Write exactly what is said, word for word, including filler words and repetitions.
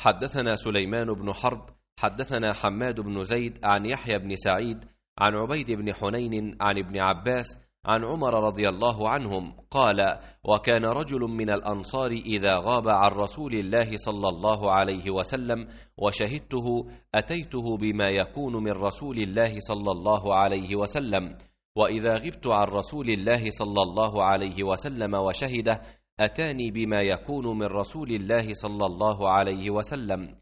حدثنا سليمان بن حرب حدثنا حماد بن زيد عن يحيى بن سعيد عن عبيد بن حنين عن ابن عباس عن عمر رضي الله عنهم قال: وكان رجل من الأنصار إذا غاب عن رسول الله صلى الله عليه وسلم وشهدته أتيته بما يكون من رسول الله صلى الله عليه وسلم، وإذا غبت عن رسول الله صلى الله عليه وسلم وشهده أتاني بما يكون من رسول الله صلى الله عليه وسلم.